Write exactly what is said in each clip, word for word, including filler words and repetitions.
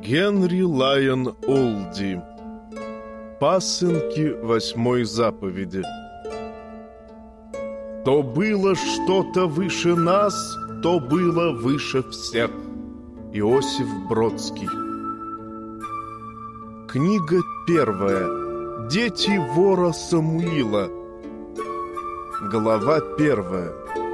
Генри Лайон Олди. Пасынки восьмой заповеди. То было что-то выше нас, то было выше всех. Иосиф Бродский. Книга первая. Дети вора Самуила. Глава первая.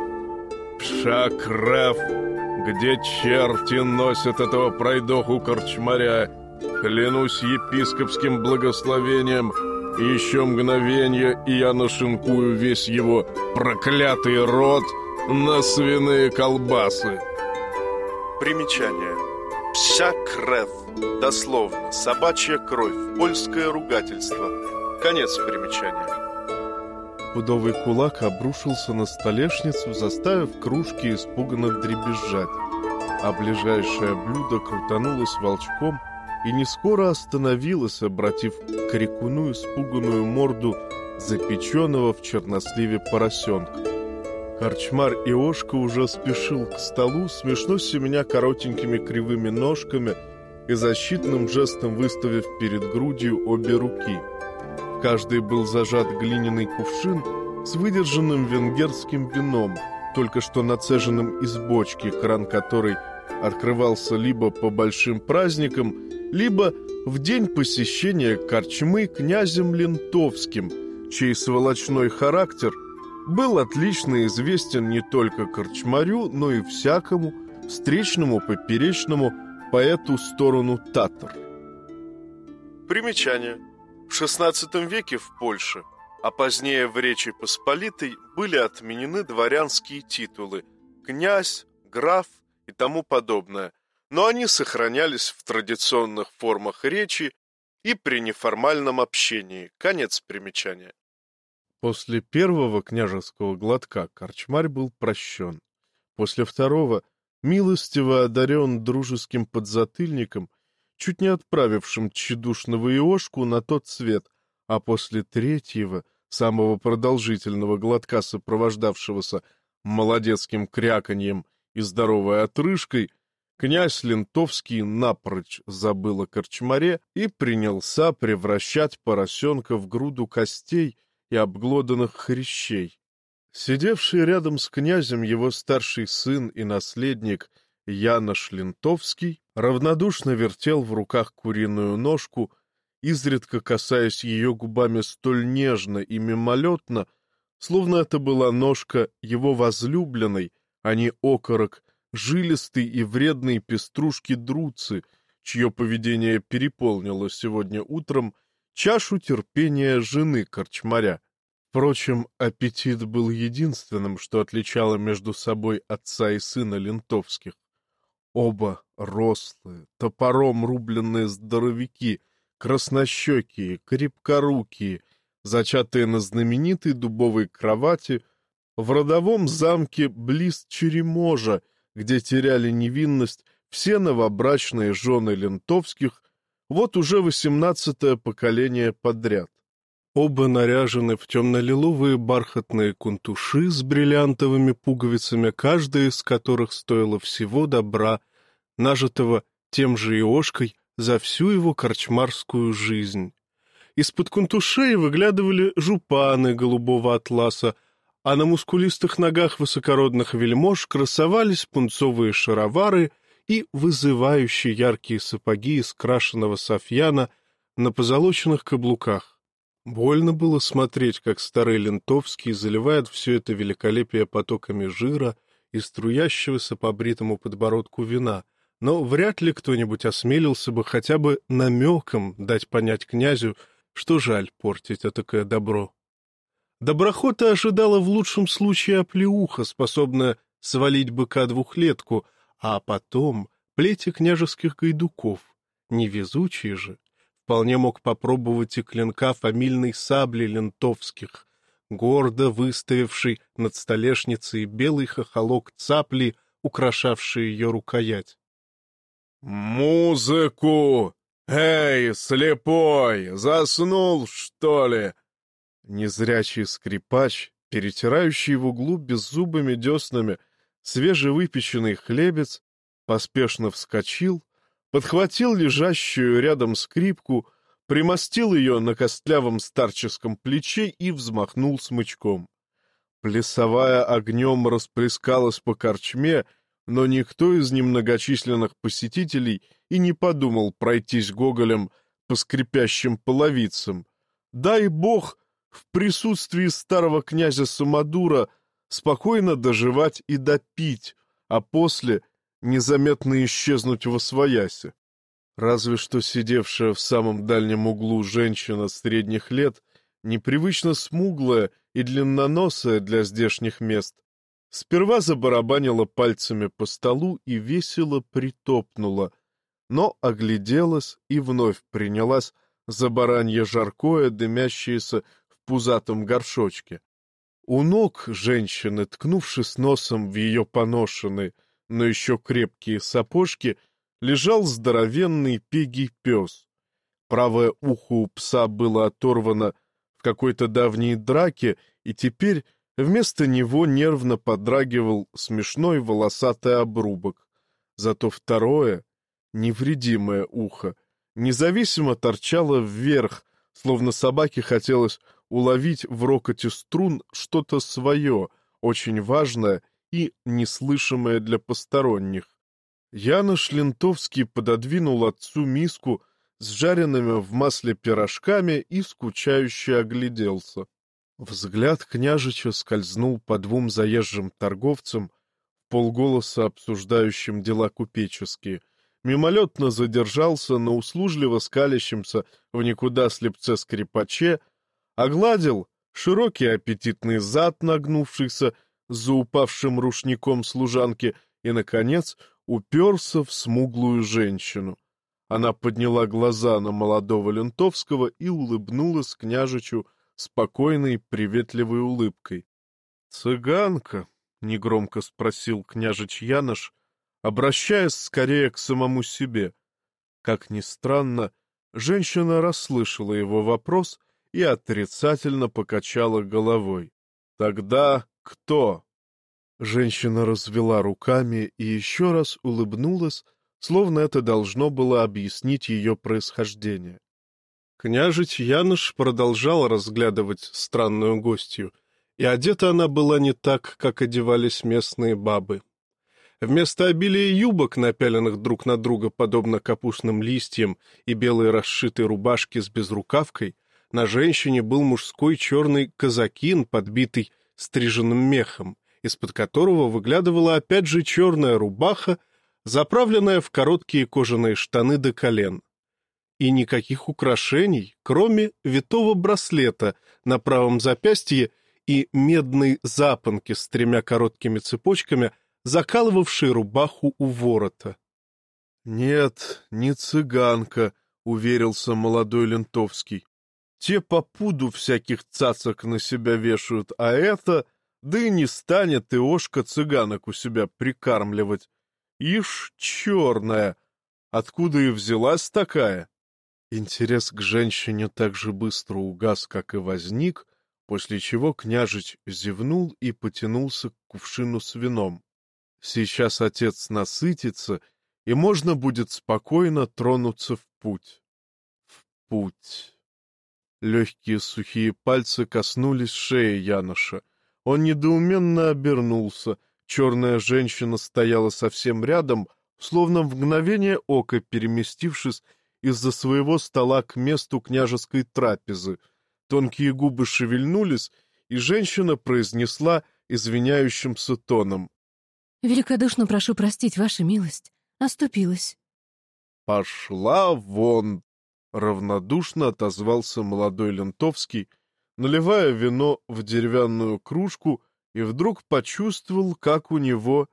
Пшакреф, где черти носят этого пройдоху-корчмаря, клянусь епископским благословением, еще мгновенье, и я нашинкую весь его проклятый рот на свиные колбасы. Примечание. Пшакреф. Дословно. Собачья кровь. Польское ругательство. Конец примечания. Пудовый кулак обрушился на столешницу, заставив кружки испуганно дребезжать, а ближайшее блюдо крутанулось волчком и не скоро остановилось, обратив к крикуну испуганную морду запеченного в черносливе поросенка. Корчмар Иошка уже спешил к столу, смешно семеня коротенькими кривыми ножками и защитным жестом выставив перед грудью обе руки. В каждой был зажат глиняный кувшин с выдержанным венгерским вином, только что нацеженным из бочки, кран которой открывался либо по большим праздникам, либо в день посещения корчмы князем Лентовским, чей сволочной характер был отлично известен не только корчмарю, но и всякому встречному поперечному по эту сторону татар. Примечание. В шестнадцатом веке в Польше, а позднее в Речи Посполитой, были отменены дворянские титулы «князь», «граф» и тому подобное, но они сохранялись в традиционных формах речи и при неформальном общении. Конец примечания. После первого княжеского глотка корчмарь был прощен. После второго милостиво одарен дружеским подзатыльником, чуть не отправившим тщедушного Иошку на тот свет, а после третьего, самого продолжительного глотка, сопровождавшегося молодецким кряканьем и здоровой отрыжкой, князь Лентовский напрочь забыл о корчмаре и принялся превращать поросенка в груду костей и обглоданных хрящей. Сидевший рядом с князем его старший сын и наследник Янош Лентовский равнодушно вертел в руках куриную ножку, изредка касаясь ее губами столь нежно и мимолетно, словно это была ножка его возлюбленной, а не окорок жилистой и вредной пеструшки Друцы, чье поведение переполнило сегодня утром чашу терпения жены корчмаря. Впрочем, аппетит был единственным, что отличало между собой отца и сына Лентовских. Оба рослые, топором рубленные здоровяки, краснощекие, крепкорукие, зачатые на знаменитой дубовой кровати в родовом замке близ Череможа, где теряли невинность все новобрачные жены Лентовских, вот уже восемнадцатое поколение подряд. Оба наряжены в темно-лиловые бархатные кунтуши с бриллиантовыми пуговицами, каждая из которых стоила всего добра, нажитого тем же Иошкой за всю его корчмарскую жизнь. Из-под кунтушей выглядывали жупаны голубого атласа, а на мускулистых ногах высокородных вельмож красовались пунцовые шаровары и вызывающие яркие сапоги из крашеного софьяна на позолоченных каблуках. Больно было смотреть, как старый Лентовский заливает все это великолепие потоками жира и струящегося по бритому подбородку вина, но вряд ли кто-нибудь осмелился бы хотя бы намеком дать понять князю, что жаль портить этакое добро. Доброхота ожидала в лучшем случае оплеуха, способная свалить быка двухлетку, а потом плети княжеских гайдуков. Невезучий же вполне мог попробовать и клинка фамильной сабли Лентовских, гордо выставивший над столешницей белый хохолок цапли, украшавший ее рукоять. «Музыку! Эй, слепой, заснул, что ли?» Незрячий скрипач, перетирающий в углу беззубыми деснами свежевыпеченный хлебец, поспешно вскочил, подхватил лежащую рядом скрипку, примостил ее на костлявом старческом плече и взмахнул смычком. Плясовая огнем расплескалась по корчме, но никто из немногочисленных посетителей и не подумал пройтись гоголем по скрипящим половицам. Дай бог в присутствии старого князя Самодура спокойно доживать и допить, а после незаметно исчезнуть восвояси. Разве что сидевшая в самом дальнем углу женщина средних лет, непривычно смуглая и длинноносая для здешних мест, сперва забарабанила пальцами по столу и весело притопнула, но огляделась и вновь принялась за баранье жаркое, дымящееся в пузатом горшочке. У ног женщины, ткнувшись носом в ее поношенные, но еще крепкие сапожки, лежал здоровенный пегий пес. Правое ухо у пса было оторвано в какой-то давней драке, и теперь вместо него нервно подрагивал смешной волосатый обрубок. Зато второе, невредимое ухо, независимо торчало вверх, словно собаке хотелось уловить в рокоте струн что-то свое, очень важное и неслышимое для посторонних. Янош Лентовский пододвинул отцу миску с жареными в масле пирожками и скучающе огляделся. Взгляд княжича скользнул по двум заезжим торговцам, вполголоса обсуждающим дела купеческие, мимолетно задержался на услужливо скалящемся в никуда слепце-скрипаче, огладил широкий аппетитный зад, нагнувшийся за упавшим рушником служанки, и, наконец, уперся в смуглую женщину. Она подняла глаза на молодого Лентовского и улыбнулась княжичу спокойной, приветливой улыбкой. — Цыганка? — негромко спросил княжич Янош, обращаясь скорее к самому себе. Как ни странно, женщина расслышала его вопрос и отрицательно покачала головой. — Тогда кто? Женщина развела руками и еще раз улыбнулась, словно это должно было объяснить ее происхождение. Княжич Янош продолжал разглядывать странную гостью, и одета она была не так, как одевались местные бабы. Вместо обилия юбок, напяленных друг на друга подобно капустным листьям, и белой расшитой рубашки с безрукавкой, на женщине был мужской черный казакин, подбитый стриженным мехом, из-под которого выглядывала опять же черная рубаха, заправленная в короткие кожаные штаны до колен. И никаких украшений, кроме витого браслета на правом запястье и медной запонки с тремя короткими цепочками, закалывавшей рубаху у ворота. — Нет, не цыганка, — уверился молодой Лентовский. — Те по пуду всяких цацок на себя вешают, а это... Да и не станет Иошка цыганок у себя прикармливать. Ишь, черная! Откуда и взялась такая? Интерес к женщине так же быстро угас, как и возник, после чего княжич зевнул и потянулся к кувшину с вином. Сейчас отец насытится, и можно будет спокойно тронуться в путь. В путь. Легкие сухие пальцы коснулись шеи Яноша. Он недоуменно обернулся. Черная женщина стояла совсем рядом, словно в мгновение ока переместившись из-за своего стола к месту княжеской трапезы. Тонкие губы шевельнулись, и женщина произнесла извиняющимся тоном: — Великодушно прошу простить, ваша милость. Оступилась. — Пошла вон! — равнодушно отозвался молодой Лентовский, наливая вино в деревянную кружку, и вдруг почувствовал, как у него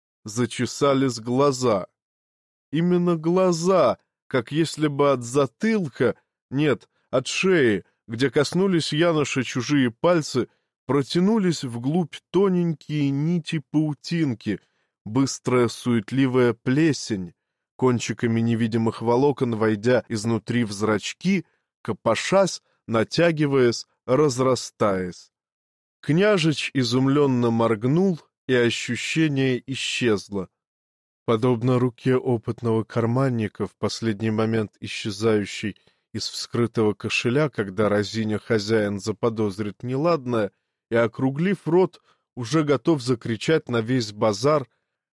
зачесались глаза. Именно глаза, как если бы от затылка, нет, от шеи, где коснулись Яноша чужие пальцы, протянулись вглубь тоненькие нити паутинки, быстрая суетливая плесень, кончиками невидимых волокон войдя изнутри в зрачки, копошась, натягиваясь, разрастаясь. Княжич изумленно моргнул, и ощущение исчезло. Подобно руке опытного карманника, в последний момент исчезающей из вскрытого кошеля, когда разиня хозяин заподозрит неладное, и, округлив рот, уже готов закричать на весь базар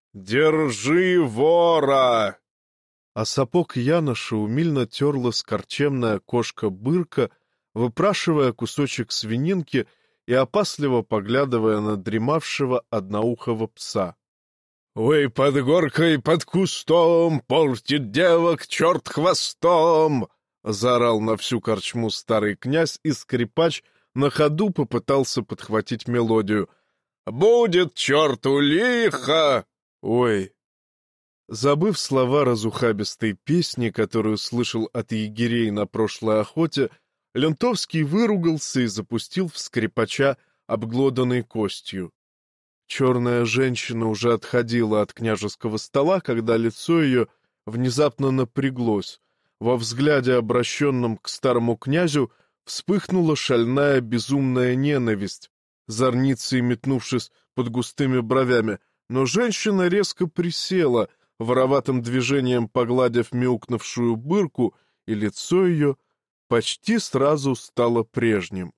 «Держи вора!». А сапог Яноша умильно терла скорчемная кошка-бырка, выпрашивая кусочек свининки и опасливо поглядывая на дремавшего одноухого пса. «Ой, под горкой, под кустом, портит девок черт хвостом!» — заорал на всю корчму старый князь, и скрипач на ходу попытался подхватить мелодию. «Будет черту лихо!» «Ой!» Забыв слова разухабистой песни, которую слышал от егерей на прошлой охоте, Лентовский выругался и запустил в скрипача обглоданной костью. Черная женщина уже отходила от княжеского стола, когда лицо ее внезапно напряглось. Во взгляде, обращенном к старому князю, вспыхнула шальная безумная ненависть, зорницей метнувшись под густыми бровями, но женщина резко присела, вороватым движением погладив мяукнувшую бырку, и лицо ее почти сразу стало прежним.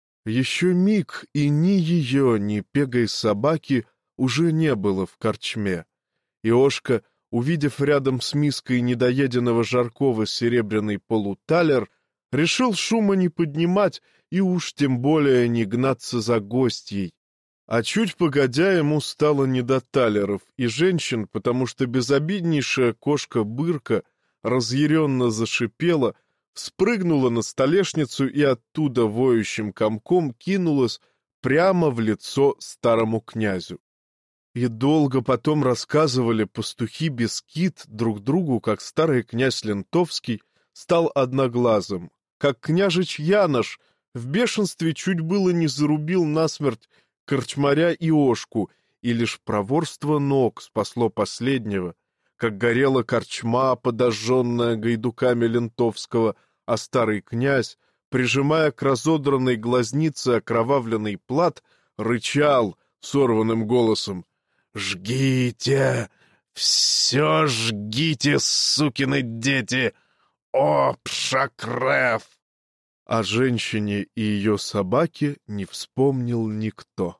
Еще миг, и ни ее, ни пегой собаки уже не было в корчме. Иошка, увидев рядом с миской недоеденного жаркого серебряный полуталер, решил шума не поднимать и уж тем более не гнаться за гостьей. А чуть погодя ему стало не до талеров и женщин, потому что безобиднейшая кошка-бырка разъяренно зашипела, спрыгнула на столешницу и оттуда воющим комком кинулась прямо в лицо старому князю. И долго потом рассказывали пастухи Бескид друг другу, как старый князь Лентовский стал одноглазым, как княжич Янош в бешенстве чуть было не зарубил насмерть корчмаря Иошку, и лишь проворство ног спасло последнего, как горела корчма, подожженная гайдуками Лентовского, а старый князь, прижимая к разодранной глазнице окровавленный плат, рычал сорванным голосом: «Жгите! Все жгите, сукины дети! О, пшакрев!» О женщине и ее собаке не вспомнил никто.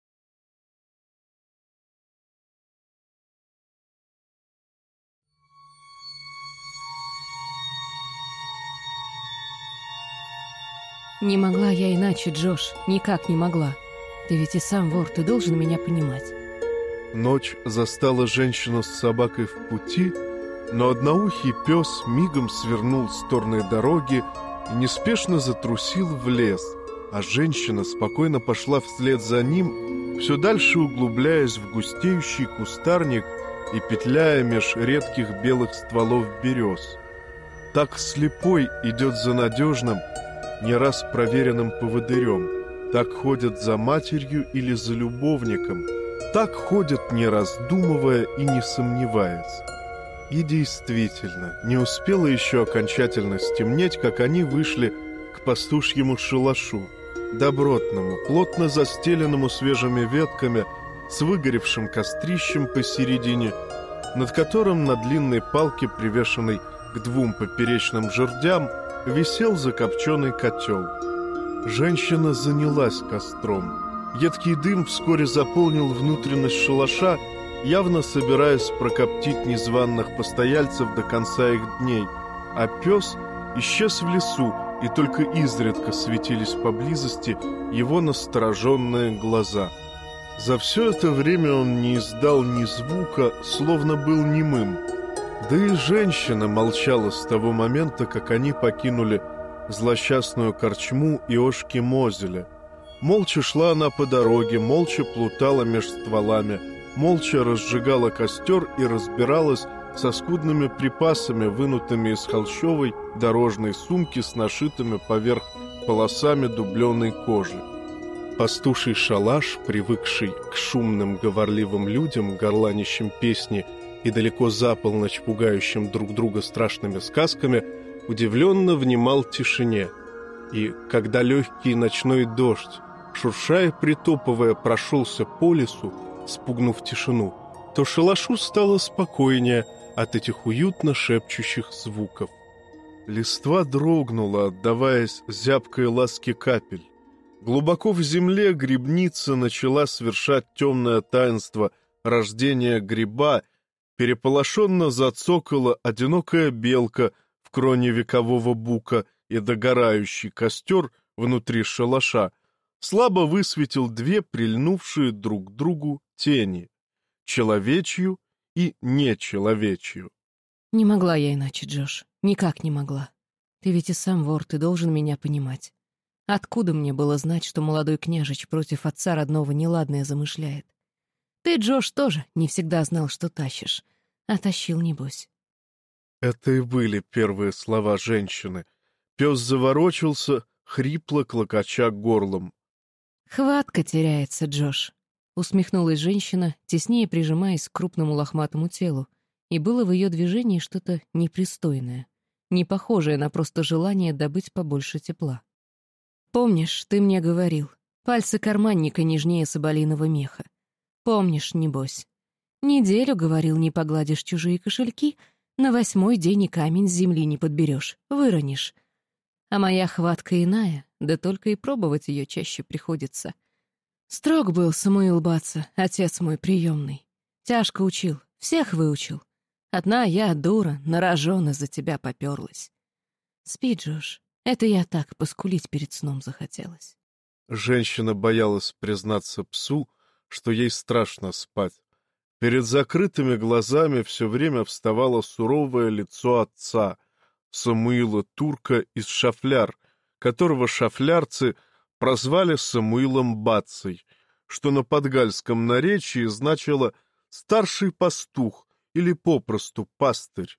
Не могла я иначе, Джош, никак не могла. Ты ведь и сам вор, ты должен меня понимать. Ночь застала женщину с собакой в пути, но одноухий пес мигом свернул с торной дороги и неспешно затрусил в лес, а женщина спокойно пошла вслед за ним, все дальше углубляясь в густеющий кустарник и петляя меж редких белых стволов берез. Так слепой идет за надежным, не раз проверенным поводырем, так ходят за матерью или за любовником, так ходят, не раздумывая и не сомневаясь. И действительно, не успело еще окончательно стемнеть, как они вышли к пастушьему шалашу, добротному, плотно застеленному свежими ветками, с выгоревшим кострищем посередине, над которым на длинной палке, привешенной к двум поперечным жердям, висел закопченный котел. Женщина занялась костром. Едкий дым вскоре заполнил внутренность шалаша, явно собираясь прокоптить незваных постояльцев до конца их дней, а пес исчез в лесу, и только изредка светились поблизости его настороженные глаза. За все это время он не издал ни звука, словно был немым. Да и женщина молчала с того момента, как они покинули злосчастную корчму Иошки Мозеля. Молча шла она по дороге, молча плутала меж стволами, молча разжигала костер и разбиралась со скудными припасами, вынутыми из холщовой дорожной сумки с нашитыми поверх полосами дубленой кожи. Пастуший шалаш, привыкший к шумным говорливым людям, горланищим песни и далеко за полночь пугающим друг друга страшными сказками, удивленно внимал тишине. И когда легкий ночной дождь, шуршая, притопывая, прошелся по лесу, спугнув тишину, то шалашу стало спокойнее от этих уютно шепчущих звуков. Листва дрогнула, отдаваясь зябкой ласке капель. Глубоко в земле грибница начала совершать темное таинство рождения гриба, переполошенно зацокала одинокая белка в кроне векового бука, и догорающий костер внутри шалаша слабо высветил две прильнувшие друг к другу тени — человечью и нечеловечью. Не могла я иначе, Джош, никак не могла. Ты ведь и сам вор, ты должен меня понимать. Откуда мне было знать, что молодой княжич против отца родного неладное замышляет? Ты, Джош, тоже не всегда знал, что тащишь, а тащил, небось. Это и были первые слова женщины. Пес заворочился, хрипло клокоча горлом. «Хватка теряется, Джош», — усмехнулась женщина, теснее прижимаясь к крупному лохматому телу, и было в ее движении что-то непристойное, не похожее на просто желание добыть побольше тепла. «Помнишь, ты мне говорил, пальцы карманника нежнее соболиного меха. Помнишь, небось. Неделю, говорил, не погладишь чужие кошельки, на восьмой день и камень с земли не подберешь, выронишь. А моя хватка иная, да только и пробовать ее чаще приходится. Строг был Самуил Батца, отец мой приемный. Тяжко учил, всех выучил. Одна я, дура, на рожон из-за тебя поперлась. Спи, Джош, это я так поскулить перед сном захотелось». Женщина боялась признаться псу, что ей страшно спать. Перед закрытыми глазами все время вставало суровое лицо отца, Самуила Турка из Шафляр, которого шафлярцы прозвали Самуилом Батцей, что на подгальском наречии значило «старший пастух» или попросту «пастырь».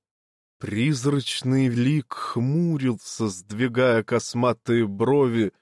Призрачный лик хмурился, сдвигая косматые брови.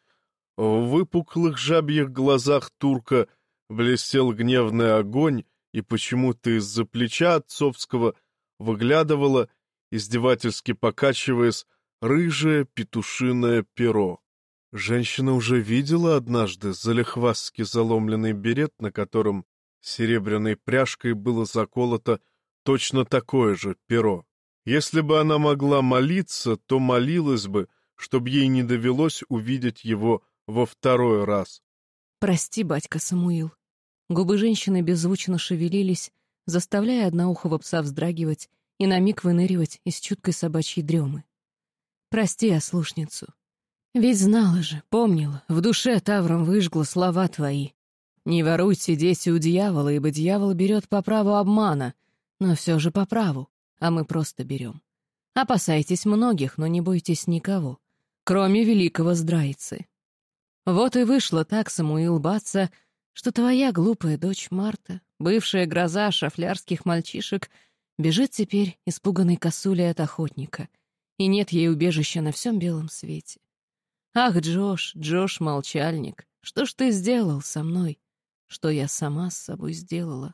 В выпуклых жабьих глазах турка блестел гневный огонь, и почему-то из-за плеча отцовского выглядывало, издевательски покачиваясь, рыжее петушиное перо. Женщина уже видела однажды залихвастски заломленный берет, на котором серебряной пряжкой было заколото точно такое же перо. Если бы она могла молиться, то молилась бы, чтобы ей не довелось увидеть его во второй раз. «Прости, батька Самуил». Губы женщины беззвучно шевелились, заставляя одноухого пса вздрагивать и на миг выныривать из чуткой собачьей дремы. «Прости ослушницу. Ведь знала же, помнила, в душе тавром выжгла слова твои. Не воруйте, дети, у дьявола, ибо дьявол берет по праву обмана, но все же по праву, а мы просто берем. Опасайтесь многих, но не бойтесь никого, кроме великого здрайцы. Вот и вышло так, Самуил Батца, что твоя глупая дочь Марта, бывшая гроза шафлярских мальчишек, бежит теперь испуганной косулей от охотника, и нет ей убежища на всем белом свете. Ах, Джош, Джош, молчальник, что ж ты сделал со мной, что я сама с собой сделала?»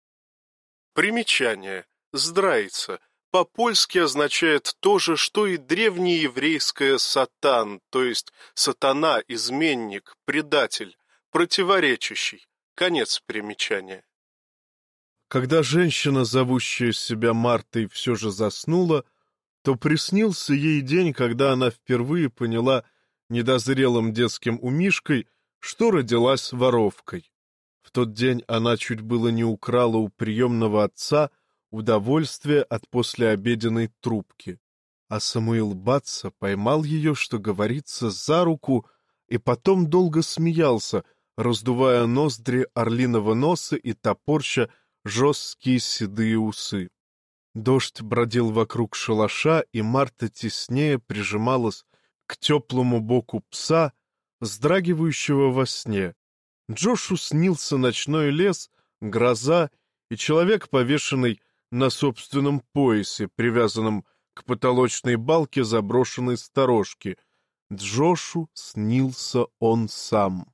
Примечание. Здрайца. По-польски означает то же, что и древнееврейское «сатан», то есть сатана, изменник, предатель, противоречащий. Конец примечания. Когда женщина, зовущая себя Мартой, все же заснула, то приснился ей день, когда она впервые поняла недозрелым детским умишкой, что родилась воровкой. В тот день она чуть было не украла у приемного отца удовольствие от послеобеденной трубки, а Самуил Батца поймал ее, что говорится, за руку, и потом долго смеялся, раздувая ноздри орлиного носа и топорща жесткие седые усы. Дождь бродил вокруг шалаша, и Марта теснее прижималась к теплому боку пса, вздрагивающего во сне. Джошу снился ночной лес, гроза и человек, повешенный на собственном поясе, привязанном к потолочной балке заброшенной сторожки. Джошу снился он сам.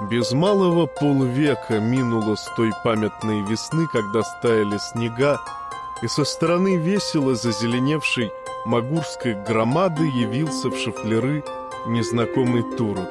Без малого полвека минуло с той памятной весны, когда стаяли снега, и со стороны весело зазеленевшей Магурской громады явился в шафляры незнакомый турок.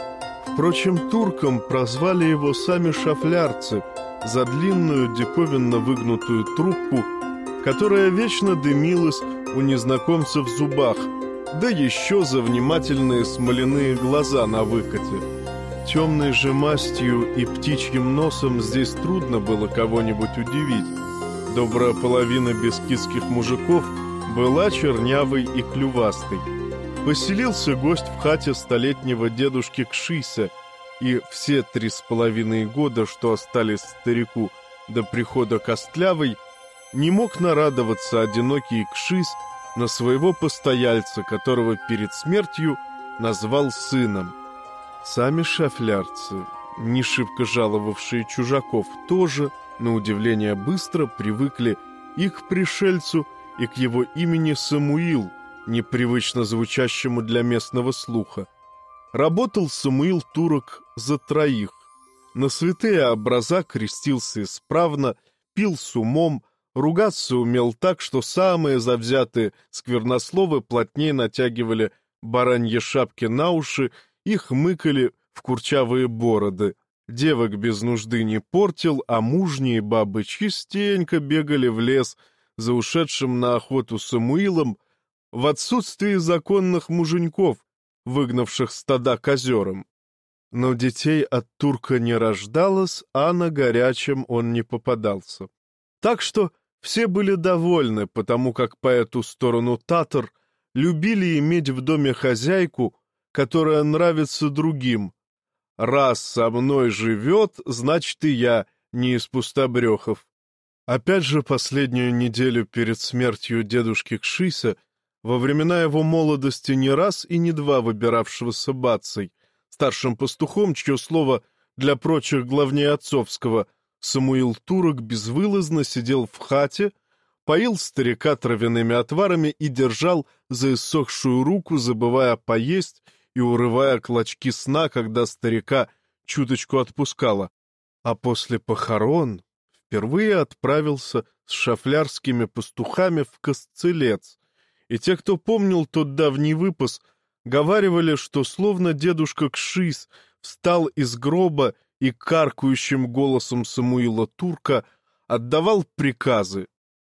Впрочем, турком прозвали его сами шафлярцы за длинную диковинно выгнутую трубку, которая вечно дымилась у незнакомца в зубах, да еще за внимательные смоляные глаза на выкате. Темной же мастью и птичьим носом здесь трудно было кого-нибудь удивить. Добрая половина бескидских мужиков была чернявой и клювастой. Поселился гость в хате столетнего дедушки Кшися, и все три с половиной года, что остались старику до прихода Костлявой, не мог нарадоваться одинокий Кшись на своего постояльца, которого перед смертью назвал сыном. Сами шафлярцы, не шибко жаловавшие чужаков, тоже, на удивление, быстро привыкли и к пришельцу, и к его имени Самуил, непривычно звучащему для местного слуха. Работал Самуил турок за троих. На святые образа крестился исправно, пил с умом, ругаться умел так, что самые завзятые сквернословы плотнее натягивали бараньи шапки на уши и хмыкали в курчавые бороды. Девок без нужды не портил, а мужние бабы частенько бегали в лес за ушедшим на охоту Самуилом в отсутствии законных муженьков, выгнавших стада к озерам. Но детей от турка не рождалось, а на горячем он не попадался. Так что все были довольны, потому как по эту сторону татар любили иметь в доме хозяйку, которая нравится другим. Раз со мной живет, значит и я не из пустобрехов. Опять же, последнюю неделю перед смертью дедушки Кшися, во времена его молодости не раз и не два выбиравшегося бацей, старшим пастухом, чье слово для прочих главнее отцовского, Самуил Турок безвылазно сидел в хате, поил старика травяными отварами и держал за иссохшую руку, забывая поесть и урывая клочки сна, когда старика чуточку отпускало. А после похорон впервые отправился с шафлярскими пастухами в Косцелец, и те, кто помнил тот давний выпас, говаривали, что словно дедушка Кшись встал из гроба и каркающим голосом Самуила Турка отдавал приказы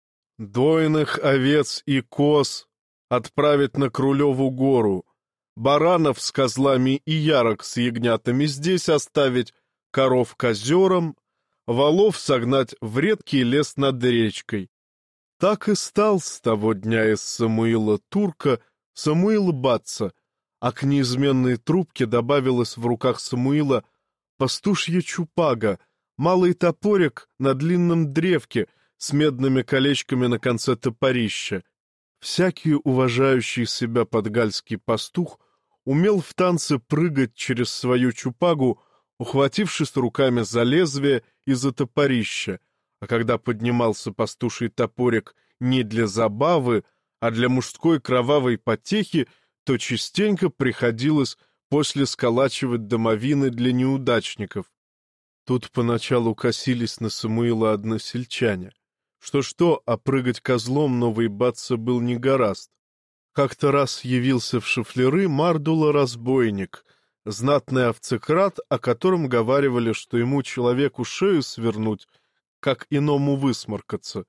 дойных овец и коз отправить на Крулеву гору, баранов с козлами и ярок с ягнятами здесь оставить, коров к озерам, волов согнать в редкий лес над речкой. Так и стал с того дня из Самуила Турка Самуил Баца, а к неизменной трубке добавилась в руках Самуила пастушья чупага, малый топорик на длинном древке с медными колечками на конце топорища. Всякий уважающий себя подгальский пастух умел в танце прыгать через свою чупагу, ухватившись руками за лезвие и за топорища, а когда поднимался пастуший топорик не для забавы, а для мужской кровавой потехи, то частенько приходилось после сколачивать домовины для неудачников. Тут поначалу косились на Самуила односельчане. Что-что, а прыгать козлом новый баца был не гораст. Как-то раз явился в шафляры Мардула-разбойник, знатный овцекрат, о котором говаривали, что ему человеку шею свернуть, как иному высморкаться.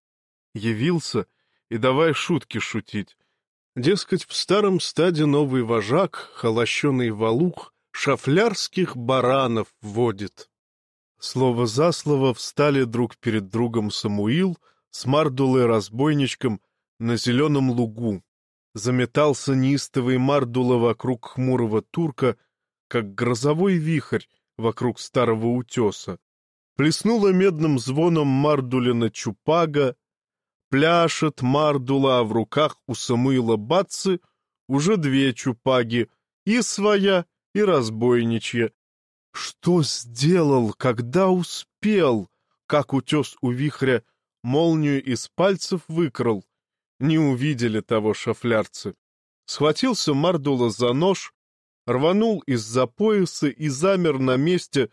Явился и давай шутки шутить. Дескать, в старом стаде новый вожак, холощеный валух, шафлярских баранов водит. Слово за слово встали друг перед другом Самуил с Мардулой-разбойничком на зеленом лугу. Заметался неистовый Мардула вокруг хмурого турка, как грозовой вихрь вокруг старого утеса. Плеснула медным звоном Мардулина чупага, пляшет Мардула, а в руках у Самуила Бацы уже две чупаги, и своя, и разбойничья. Что сделал, когда успел, как утес у вихря молнию из пальцев выкрал? Не увидели того шафлярцы. Схватился Мардула за нож, рванул из-за пояса и замер на месте,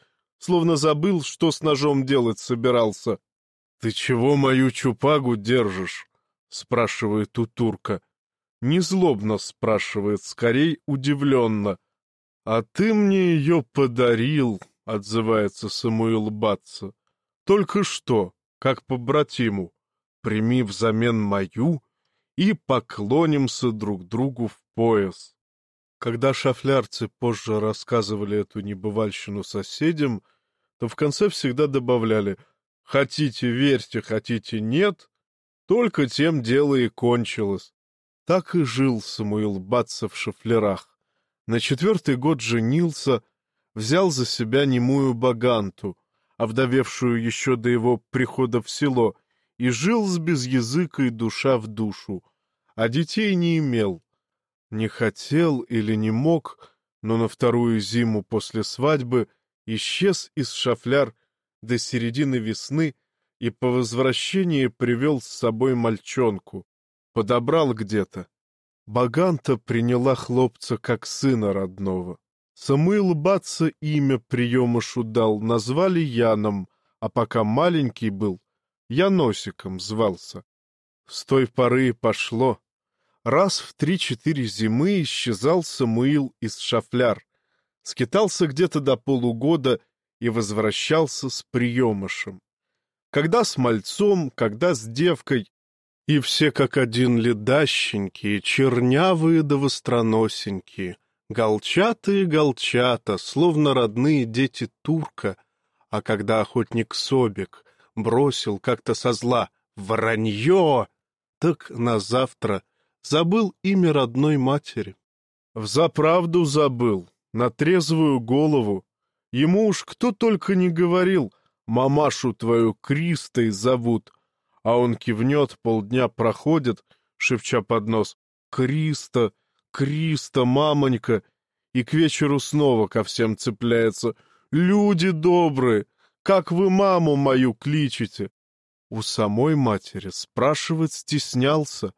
словно забыл, что с ножом делать собирался. — Ты чего мою чупагу держишь? — спрашивает у турка. Не злобно спрашивает, скорей удивленно. — А ты мне ее подарил, — отзывается Самуил Батца. — Только что, как побратиму, прими взамен мою и поклонимся друг другу в пояс. Когда шафлярцы позже рассказывали эту небывальщину соседям, то в конце всегда добавляли: «Хотите верьте, хотите нет, только тем дело и кончилось». Так и жил Самуил Батца в шафлярах. На четвертый год женился, взял за себя немую Баганту, овдовевшую еще до его прихода в село, и жил с безязыкой душа в душу, а детей не имел. Не хотел или не мог, но на вторую зиму после свадьбы исчез из шафляр до середины весны и по возвращении привел с собой мальчонку. Подобрал где-то. Баганта приняла хлопца как сына родного. Самуил Батца имя приемышу дал, назвали Яном, а пока маленький был, Яносиком звался. С той поры и пошло. Раз в три-четыре зимы исчезал Самуил из шафляр, скитался где-то до полугода и возвращался с приемышем. Когда с мальцом, когда с девкой, и все как один ледащенькие, чернявые да востроносенькие, голчатые голчата, словно родные дети турка. А когда охотник Собек бросил как-то со зла «Вранье!», так на завтра забыл имя родной матери. Взаправду забыл, на трезвую голову. Ему уж кто только не говорил: «Мамашу твою Кристой зовут», а он кивнет, полдня проходит, шепча под нос: «Криста, Криста, мамонька», и к вечеру снова ко всем цепляется: «Люди добрые, как вы маму мою кличете?» У самой матери спрашивать стеснялся.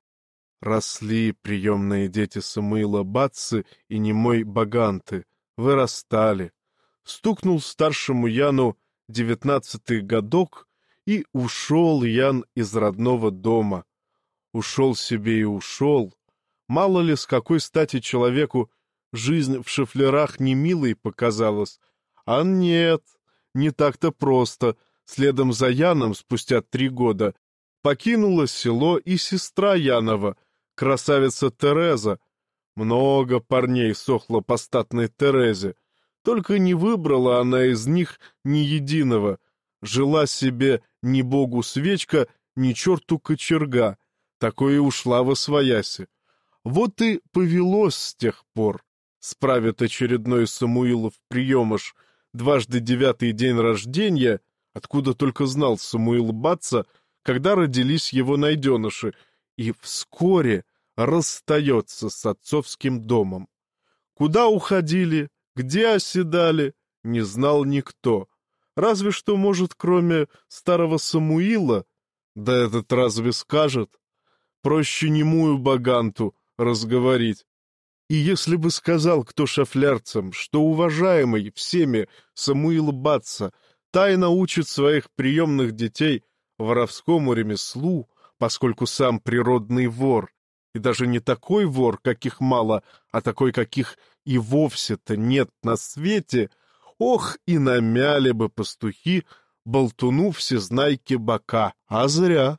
Росли приемные дети Самуила Батцы и немой Баганты, вырастали. Стукнул старшему Яну девятнадцатый годок, и ушел Ян из родного дома. Ушел себе и ушел. Мало ли, с какой стати человеку жизнь в шафлярах немилой показалась. А нет, не так-то просто. Следом за Яном спустя три года покинула село и сестра Янова, красавица Тереза. Много парней сохло по статной Терезе, только не выбрала она из них ни единого. Жила себе ни богу свечка, ни черту кочерга, такое и ушла восвояси. Вот и повелось с тех пор. Справит очередной Самуилов приемыш дважды девятый день рождения, откуда только знал Самуил Батца, когда родились его найденыши, и вскоре расстается с отцовским домом. Куда уходили, где оседали, не знал никто. Разве что, может, кроме старого Самуила, да этот разве скажет? Проще немую Баганту разговорить. И если бы сказал кто шафлярцам, что уважаемый всеми Самуил Батца тайно учит своих приемных детей воровскому ремеслу, поскольку сам природный вор, и даже не такой вор, каких мало, а такой, каких и вовсе-то нет на свете, ох, и намяли бы пастухи болтуну всезнайки бока, а зря.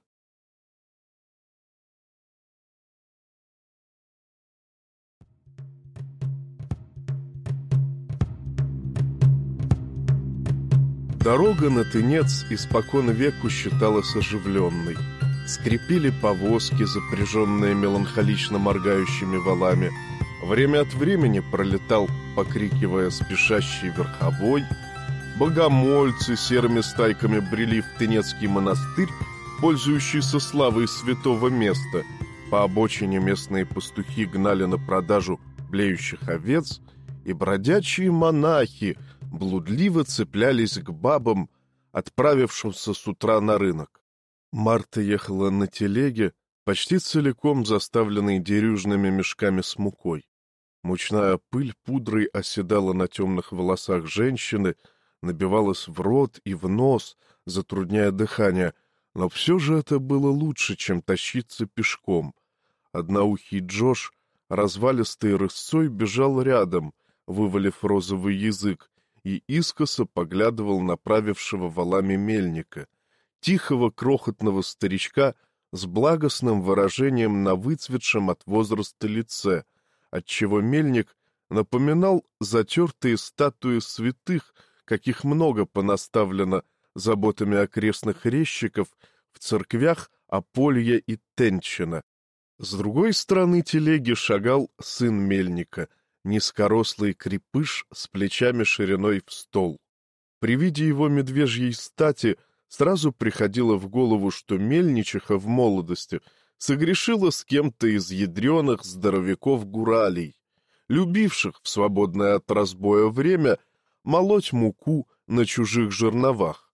Дорога на Тынец испокон веку считалась оживленной. Скрипели повозки, запряженные меланхолично моргающими валами. Время от времени пролетал, покрикивая, спешащий верховой. Богомольцы серыми стайками брели в Тынецкий монастырь, пользующийся славой святого места. По обочине местные пастухи гнали на продажу блеющих овец, и бродячие монахи блудливо цеплялись к бабам, отправившимся с утра на рынок. Марта ехала на телеге, почти целиком заставленной дерюжными мешками с мукой. Мучная пыль пудрой оседала на темных волосах женщины, набивалась в рот и в нос, затрудняя дыхание, но все же это было лучше, чем тащиться пешком. Одноухий Джош, развалистой рысцой, бежал рядом, вывалив розовый язык, и искоса поглядывал на правившего валами мельника, тихого крохотного старичка с благостным выражением на выцветшем от возраста лице, отчего мельник напоминал затертые статуи святых, каких много понаставлено заботами окрестных резчиков в церквях Аполья и Тенчина. С другой стороны телеги шагал сын мельника, низкорослый крепыш с плечами шириной в стол. При виде его медвежьей стати сразу приходило в голову, что мельничиха в молодости согрешила с кем-то из ядреных здоровяков-гуралей, любивших в свободное от разбоя время молоть муку на чужих жерновах.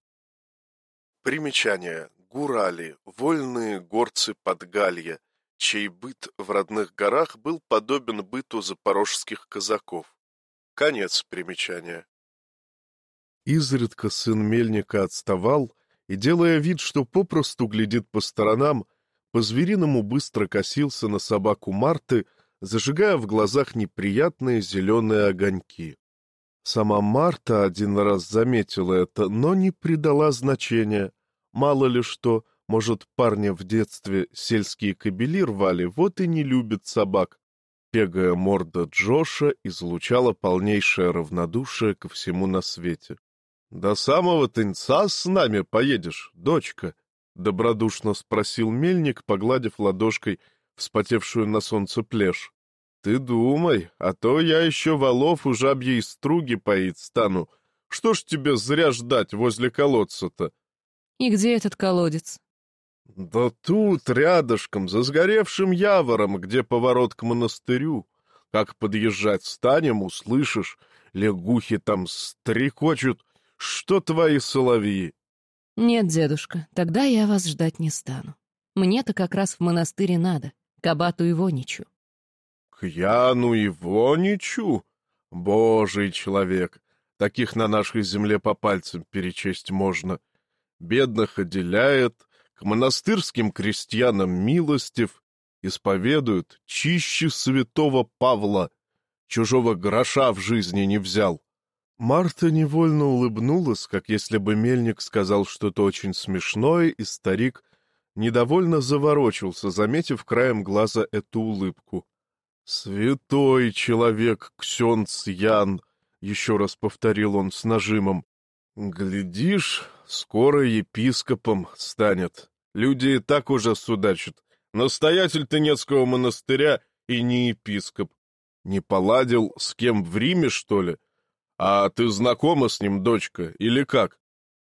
Примечание. Гурали — вольные горцы Подгалья, чей быт в родных горах был подобен быту запорожских казаков. Конец примечания. Изредка сын мельника отставал и, делая вид, что попросту глядит по сторонам, по-звериному быстро косился на собаку Марты, зажигая в глазах неприятные зеленые огоньки. Сама Марта один раз заметила это, но не придала значения. Мало ли что, может, парня в детстве сельские кобели рвали, вот и не любит собак. Пегая морда Джоша излучала полнейшее равнодушие ко всему на свете. — До самого Тынца с нами поедешь, дочка? — добродушно спросил мельник, погладив ладошкой вспотевшую на солнце плешь. — Ты думай, а то я еще валов у жабьей струги поить стану. Что ж тебе зря ждать возле колодца-то? — И где этот колодец? — Да тут, рядышком, за сгоревшим явором, где поворот к монастырю. Как подъезжать станем, услышишь, лягухи там стрекочут. Что твои соловьи? — Нет, дедушка, тогда я вас ждать не стану. Мне-то как раз в монастыре надо, к аббату Ивоничу. — К Яну Ивоничу? Божий человек! Таких на нашей земле по пальцам перечесть можно. Бедных отделяет, к монастырским крестьянам милостив, исповедует чище святого Павла, чужого гроша в жизни не взял. Марта невольно улыбнулась, как если бы мельник сказал что-то очень смешное, и старик недовольно заворочился, заметив краем глаза эту улыбку. — Святой человек, ксёндз Ян! — еще раз повторил он с нажимом. — Глядишь, скоро епископом станет. Люди и так уже судачат. Настоятель Тынецкого монастыря и не епископ. Не поладил с кем в Риме, что ли? А ты знакома с ним, дочка, или как?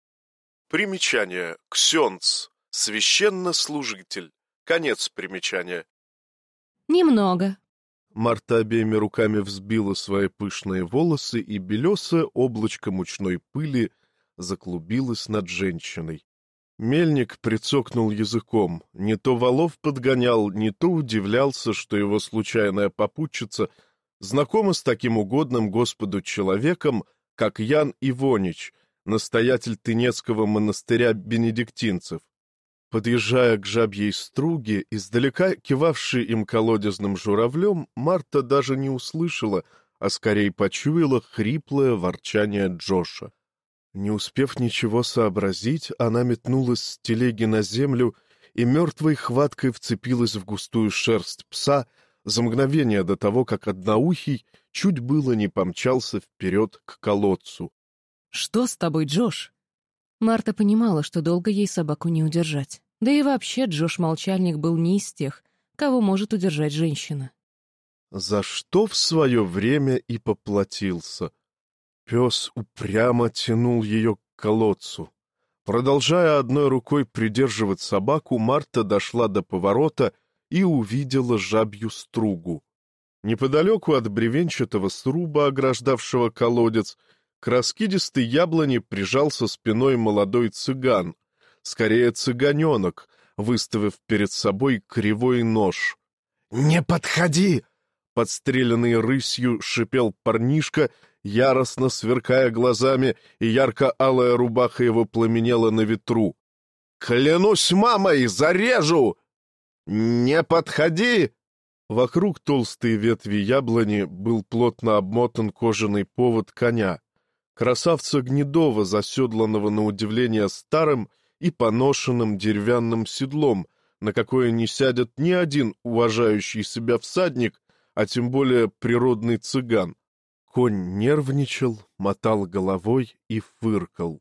Примечание. Ксёндз. Священнослужитель. Конец примечания. Немного. Марта обеими руками взбила свои пышные волосы, и белесое облачко мучной пыли заклубилось над женщиной. Мельник прицокнул языком, не то валов подгонял, не то удивлялся, что его случайная попутчица знакома с таким угодным Господу человеком, как Ян Ивонич, настоятель Тынецкого монастыря бенедиктинцев. Подъезжая к жабьей струге, издалека кивавшей им колодезным журавлем, Марта даже не услышала, а скорее почуяла хриплое ворчание Джоша. Не успев ничего сообразить, она метнулась с телеги на землю и мертвой хваткой вцепилась в густую шерсть пса за мгновение до того, как одноухий чуть было не помчался вперед к колодцу. — Что с тобой, Джош? Марта понимала, что долго ей собаку не удержать. Да и вообще Джош-молчальник был не из тех, кого может удержать женщина. За что в свое время и поплатился. Пес упрямо тянул ее к колодцу. Продолжая одной рукой придерживать собаку, Марта дошла до поворота и увидела жабью стругу. Неподалеку от бревенчатого сруба, ограждавшего колодец, к раскидистой яблоне прижался спиной молодой цыган, скорее цыганенок, выставив перед собой кривой нож. — Не подходи! подстреленный рысью шипел парнишка, яростно сверкая глазами, и ярко-алая рубаха его пламенела на ветру. «Клянусь мамой, зарежу!» «Не подходи!» Вокруг толстой ветви яблони был плотно обмотан кожаный повод коня, красавца гнедого, заседланного на удивление старым и поношенным деревянным седлом, на какое не сядет ни один уважающий себя всадник, а тем более природный цыган. Конь нервничал, мотал головой и фыркал.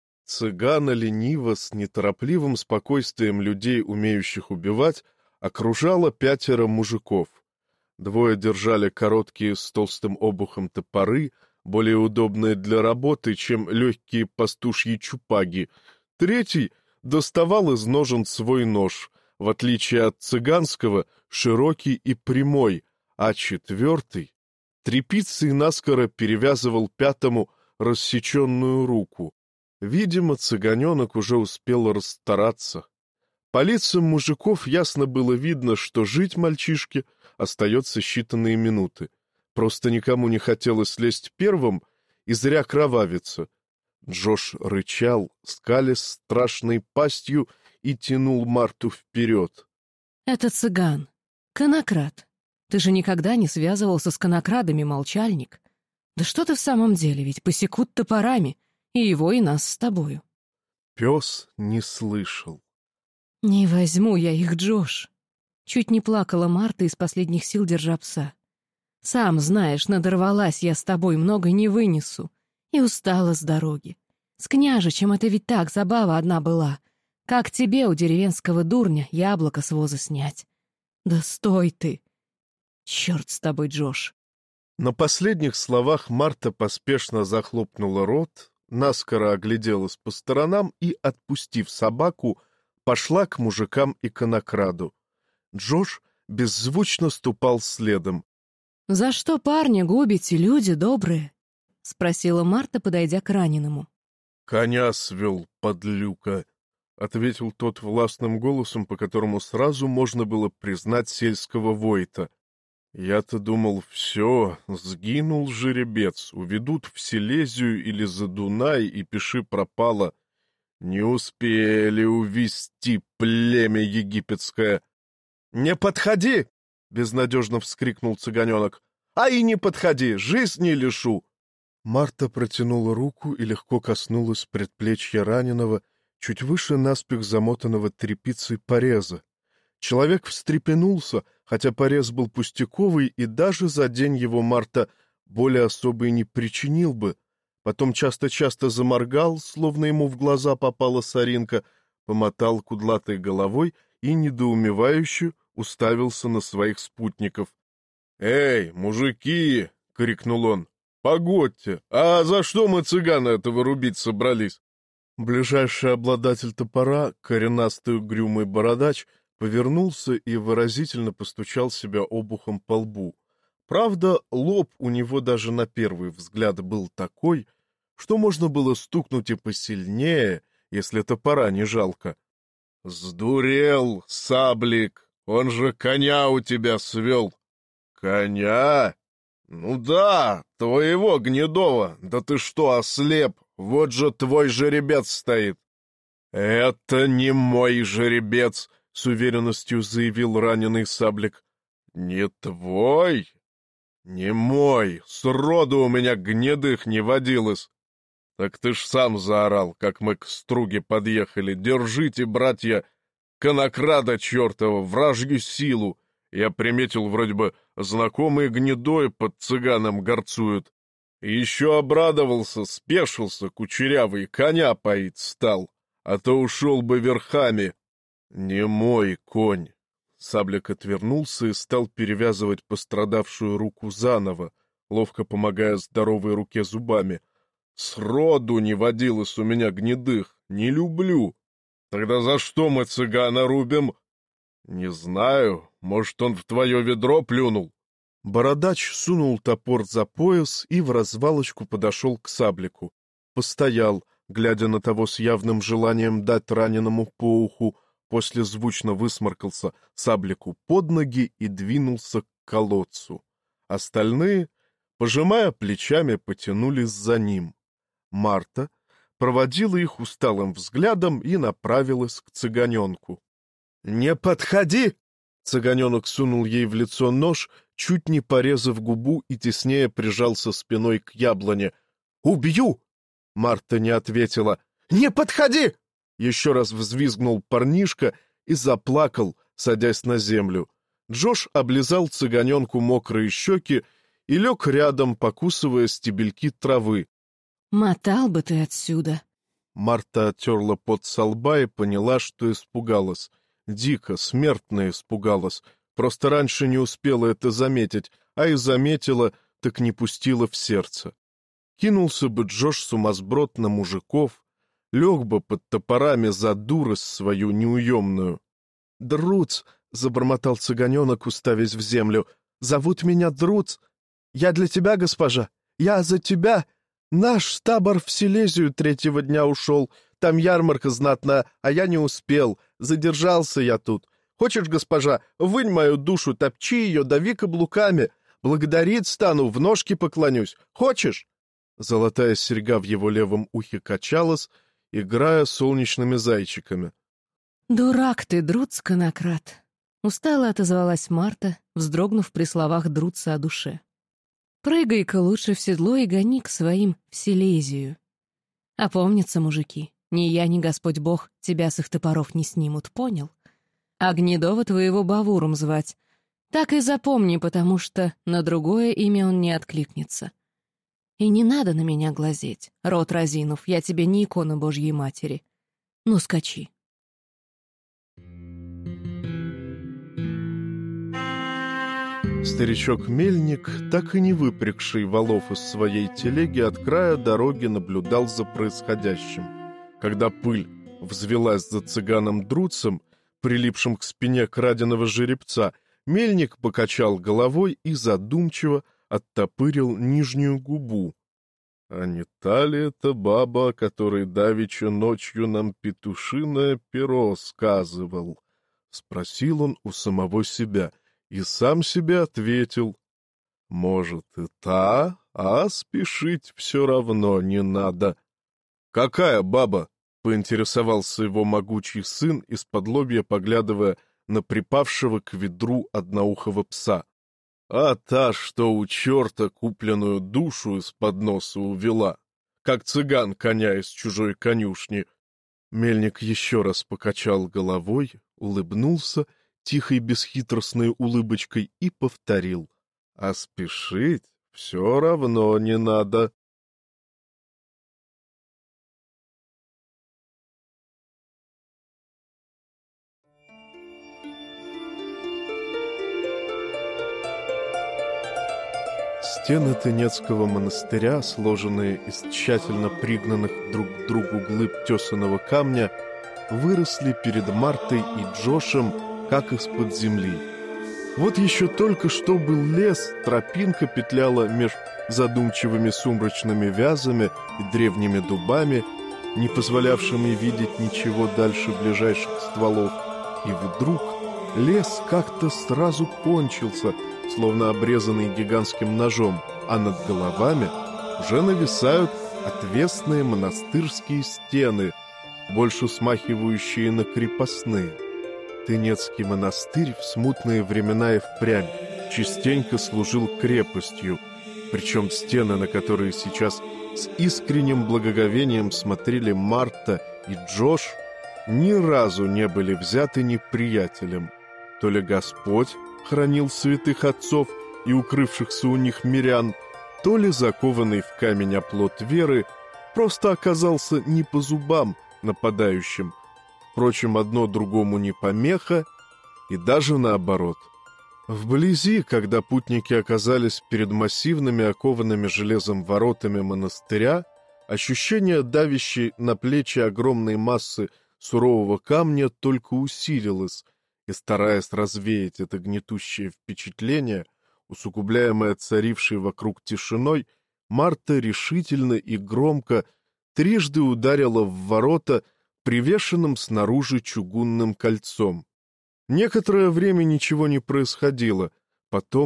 Цыгана лениво, с неторопливым спокойствием людей, умеющих убивать, окружало пятеро мужиков. Двое держали короткие с толстым обухом топоры, более удобные для работы, чем легкие пастушьи чупаги. Третий доставал из ножен свой нож, в отличие от цыганского, широкий и прямой, а четвертый тряпицей наскоро перевязывал пятому рассеченную руку. Видимо, цыганенок уже успел расстараться. По лицам мужиков ясно было видно, что жить мальчишке остается считанные минуты. Просто никому не хотелось лезть первым и зря кровавиться. Джош рычал, скалясь страшной пастью, и тянул Марту вперед. — Это цыган. Конокрад. Ты же никогда не связывался с конокрадами, молчальник. Да что ты в самом деле, ведь посекут топорами, и его, и нас с тобою. Пес не слышал. — Не возьму я их, Джош. Чуть не плакала Марта, из последних сил держа пса. Сам знаешь, надорвалась я с тобой, много не вынесу. И устала с дороги. С княжичем это ведь так, забава одна была. Как тебе у деревенского дурня яблоко с воза снять? Да стой ты! Черт с тобой, Джош! На последних словах Марта поспешно захлопнула рот, наскоро огляделась по сторонам и, отпустив собаку, пошла к мужикам и конокраду. Джош беззвучно ступал следом. — За что парня губите, люди добрые? — спросила Марта, подойдя к раненому. — Коня свел, подлюка, — ответил тот властным голосом, по которому сразу можно было признать сельского войта. — Я-то думал, все, сгинул жеребец, уведут в Силезию или за Дунай, и пиши пропало. Не успели увести племя египетское. — Не подходи! — безнадежно вскрикнул цыганенок. — А и не подходи, жизнь не лишу! Марта протянула руку и легко коснулась предплечья раненого, чуть выше наспех замотанного тряпицей пореза. Человек встрепенулся, хотя порез был пустяковый, и даже за день его Марта боли особой не причинил бы. Потом часто-часто заморгал, словно ему в глаза попала соринка, помотал кудлатой головой и недоумевающе уставился на своих спутников. — Эй, мужики! — крикнул он. — Погодьте! А за что мы цыгана этого рубить собрались? Ближайший обладатель топора, коренастый угрюмый бородач, повернулся и выразительно постучал себя обухом по лбу. Правда, лоб у него даже на первый взгляд был такой, что можно было стукнуть и посильнее, если топора не жалко. — Сдурел, саблик! Он же коня у тебя свел! — Коня? Ну да, твоего гнедого! Да ты что, ослеп? Вот же твой жеребец стоит! — Это не мой жеребец! — с уверенностью заявил раненый саблик. — Не твой? — Не мой! Сроду у меня гнедых не водилось! — Так ты ж сам заорал, как мы к струге подъехали. Держите, братья, конокрада чертова, вражью силу! Я приметил, вроде бы, знакомые гнедой под цыганом горцуют. И еще обрадовался, спешился, кучерявый, коня поить стал, а то ушел бы верхами. Не мой конь. Саблик отвернулся и стал перевязывать пострадавшую руку заново, ловко помогая здоровой руке зубами. Сроду не водилось у меня гнедых, не люблю. Тогда за что мы цыгана рубим? Не знаю, может, он в твое ведро плюнул? Бородач сунул топор за пояс и в развалочку подошел к саблику. Постоял, глядя на того с явным желанием дать раненому по уху, после звучно высморкался саблику под ноги и двинулся к колодцу. Остальные, пожимая плечами, потянулись за ним. Марта проводила их усталым взглядом и направилась к цыганенку. «Не подходи!» Цыганенок сунул ей в лицо нож, чуть не порезав губу, и теснее прижался спиной к яблоне. «Убью!» Марта не ответила. «Не подходи!» Еще раз взвизгнул парнишка и заплакал, садясь на землю. Джош облизал цыганенку мокрые щеки и лег рядом, покусывая стебельки травы. «Мотал бы ты отсюда!» Марта оттерла пот со лба и поняла, что испугалась. Дико, смертно испугалась. Просто раньше не успела это заметить, а и заметила, так не пустила в сердце. Кинулся бы Джош сумасброд на мужиков, лег бы под топорами за дурость свою неуемную. «Друц!» — забормотал цыганенок, уставясь в землю. «Зовут меня Друц. Я для тебя, госпожа. Я за тебя. Наш табор в Силезию третьего дня ушел. Там ярмарка знатная, а я не успел. Задержался я тут. Хочешь, госпожа, вынь мою душу, топчи ее, дави каблуками. Благодарить стану, в ножки поклонюсь. Хочешь?» Золотая серьга в его левом ухе качалась, играя солнечными зайчиками. «Дурак ты, Друц-конократ!» — устало отозвалась Марта, вздрогнув при словах Друца о душе. «Прыгай-ка лучше в седло и гони к своим в Силезию. Опомнятся мужики, ни я, ни Господь Бог тебя с их топоров не снимут, понял? А Гнедова твоего Бавуром звать. Так и запомни, потому что на другое имя он не откликнется. И не надо на меня глазеть, рот разинув, я тебе не икона Божьей Матери. Ну, скачи». Старичок-мельник, так и не выпрягший валов из своей телеги, от края дороги наблюдал за происходящим. Когда пыль взвелась за цыганом Друцем, прилипшим к спине краденого жеребца, мельник покачал головой и задумчиво оттопырил нижнюю губу. «А не та ли это баба, о которой давеча ночью нам петушиное перо сказывал?» — спросил он у самого себя. И сам себе ответил: «Может, и та, а спешить все равно не надо». «Какая баба?» — поинтересовался его могучий сын, из-под поглядывая на припавшего к ведру одноухого пса. «А та, что у черта купленную душу из-под носа увела, как цыган коня из чужой конюшни». Мельник еще раз покачал головой, улыбнулся тихой бесхитростной улыбочкой и повторил: «А спешить все равно не надо». Стены Тынецкого монастыря, сложенные из тщательно пригнанных друг к другу глыб тесаного камня, выросли перед Мартой и Джошем, как из-под земли. Вот еще только что был лес, тропинка петляла меж задумчивыми сумрачными вязами и древними дубами, не позволявшими видеть ничего дальше ближайших стволов. И вдруг лес как-то сразу кончился, словно обрезанный гигантским ножом, а над головами уже нависают отвесные монастырские стены, больше смахивающие на крепостные. Тынецкий монастырь в смутные времена и впрямь частенько служил крепостью, причем стены, на которые сейчас с искренним благоговением смотрели Марта и Джош, ни разу не были взяты неприятелем. То ли Господь хранил святых отцов и укрывшихся у них мирян, то ли закованный в камень оплот веры просто оказался не по зубам нападающим. Впрочем, одно другому не помеха, и даже наоборот. Вблизи, когда путники оказались перед массивными окованными железом воротами монастыря, ощущение давящей на плечи огромной массы сурового камня только усилилось, и, стараясь развеять это гнетущее впечатление, усугубляемое царившей вокруг тишиной, Марта решительно и громко трижды ударила в ворота привешенным снаружи чугунным кольцом. Некоторое время ничего не происходило, потом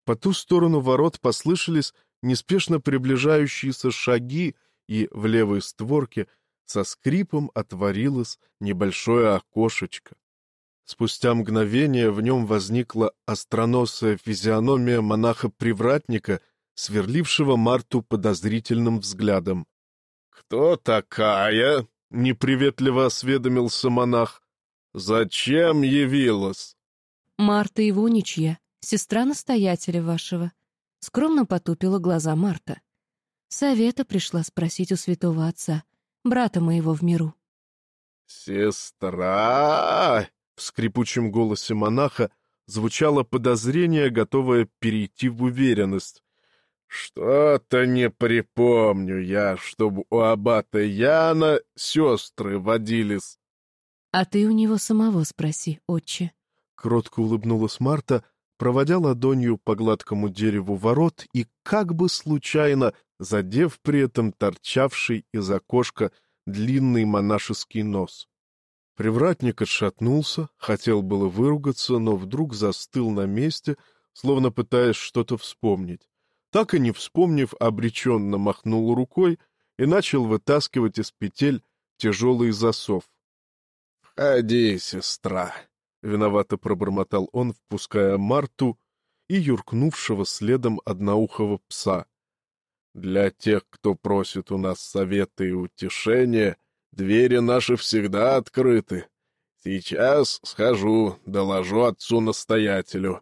по ту сторону ворот послышались неспешно приближающиеся шаги, и в левой створке со скрипом отворилось небольшое окошечко. Спустя мгновение в нем возникла остроносая физиономия монаха-привратника, сверлившего Марту подозрительным взглядом. «Кто такая?» — неприветливо осведомился монах. «Зачем явилась?» «Марта Ивоничья, сестра настоятеля вашего», — скромно потупила глаза Марта. «Совета пришла спросить у святого отца, брата моего в миру». «Сестра!» — в скрипучем голосе монаха звучало подозрение, готовое перейти в уверенность. «Что-то не припомню я, чтобы у аббата Яна сестры водились». «А ты у него самого спроси, отче». Кротко улыбнулась Марта, проводя ладонью по гладкому дереву ворот и как бы случайно задев при этом торчавший из окошка длинный монашеский нос. Привратник отшатнулся, хотел было выругаться, но вдруг застыл на месте, словно пытаясь что-то вспомнить. Так и не вспомнив, обреченно махнул рукой и начал вытаскивать из петель тяжелый засов. «Входи, сестра!» — виновато пробормотал он, впуская Марту и юркнувшего следом одноухого пса. «Для тех, кто просит у нас совета и утешения, двери наши всегда открыты. Сейчас схожу, доложу отцу-настоятелю».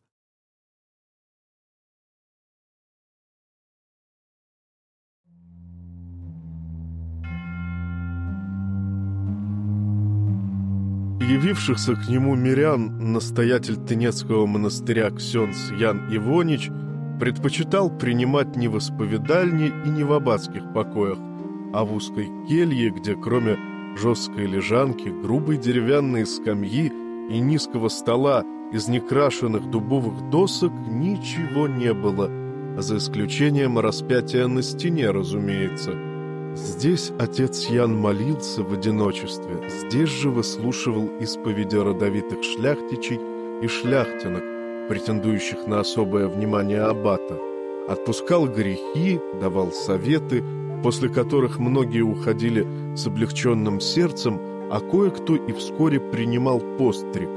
Явившихся к нему мирян настоятель Тынецкого монастыря ксенц Ян Ивонич предпочитал принимать не в исповедальне и не в аббатских покоях, а в узкой келье, где кроме жесткой лежанки, грубой деревянной скамьи и низкого стола из некрашенных дубовых досок ничего не было, за исключением распятия на стене, разумеется. Здесь отец Ян молился в одиночестве, здесь же выслушивал исповеди родовитых шляхтичей и шляхтинок, претендующих на особое внимание аббата, отпускал грехи, давал советы, после которых многие уходили с облегченным сердцем, а кое-кто и вскоре принимал постриг.